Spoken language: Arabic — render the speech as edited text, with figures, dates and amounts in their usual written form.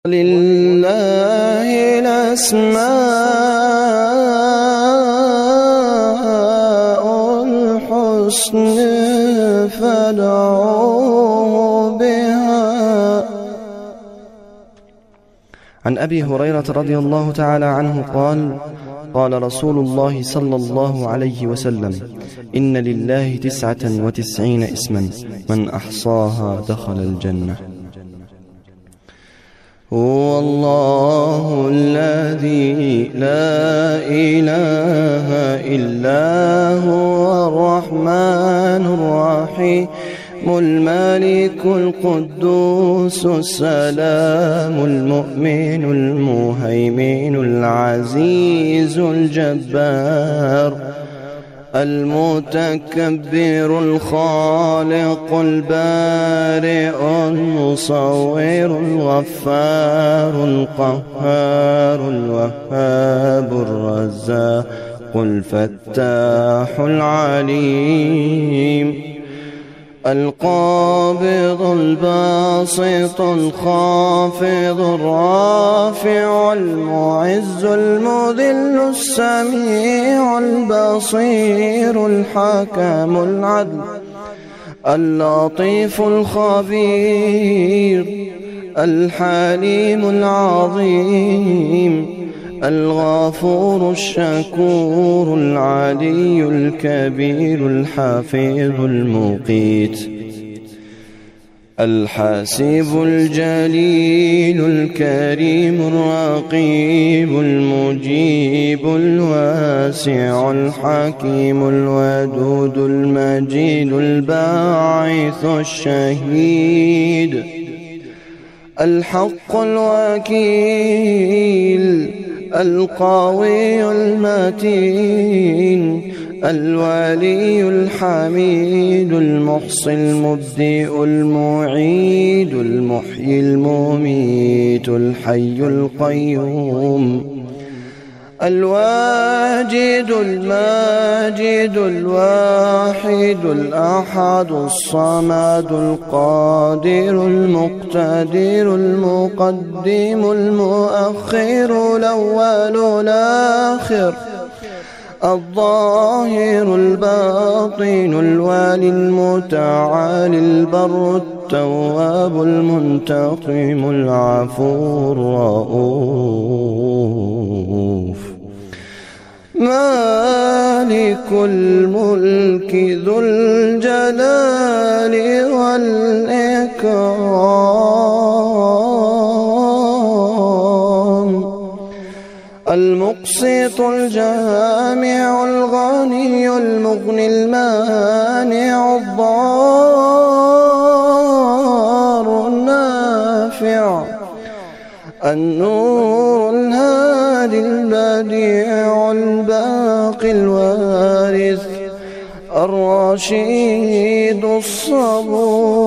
لله الأسماء الحسنى فادعوه بها. عن أبي هريرة رضي الله تعالى عنه قال: قال رسول الله صلى الله عليه وسلم: إن لله 99 اسما من أحصاها دخل الجنة. هو الله الذي لا إله إلا هو الرحمن الرحيم الملك القدوس السلام المؤمن المهيمن العزيز الجبار المتكبر الخالق البارئ المصور الغفار القهار الوهاب الرزاق الفتاح العليم القابض الباسط الخافض الرافع المعز المذل السميع البصير الحكم العدل اللطيف الخبير الحليم العظيم الغفور الشكور العلي الكبير الحفيظ المقيت الحاسب الجليل الكريم الرقيب المجيب الواسع الحكيم الودود المجيد الباعث الشهيد الحق الوكيل القوي المتين الولي الحميد المحصي المبدئ المعيد المحيي المميت الحي القيوم الواجد الماجد الواحد الأحد الصمد القادر المقتدر المقدم المؤخر الأول الآخر الظاهر الباطن الوالي المتعالي البر التواب المنتقم العفو الرؤوف مالك الملك ذو الجلال والإكرام المقسط الجامع الغني المغني المانع الضار النافع النور الهادي البديع الباقي الوارث الرشيد الصبور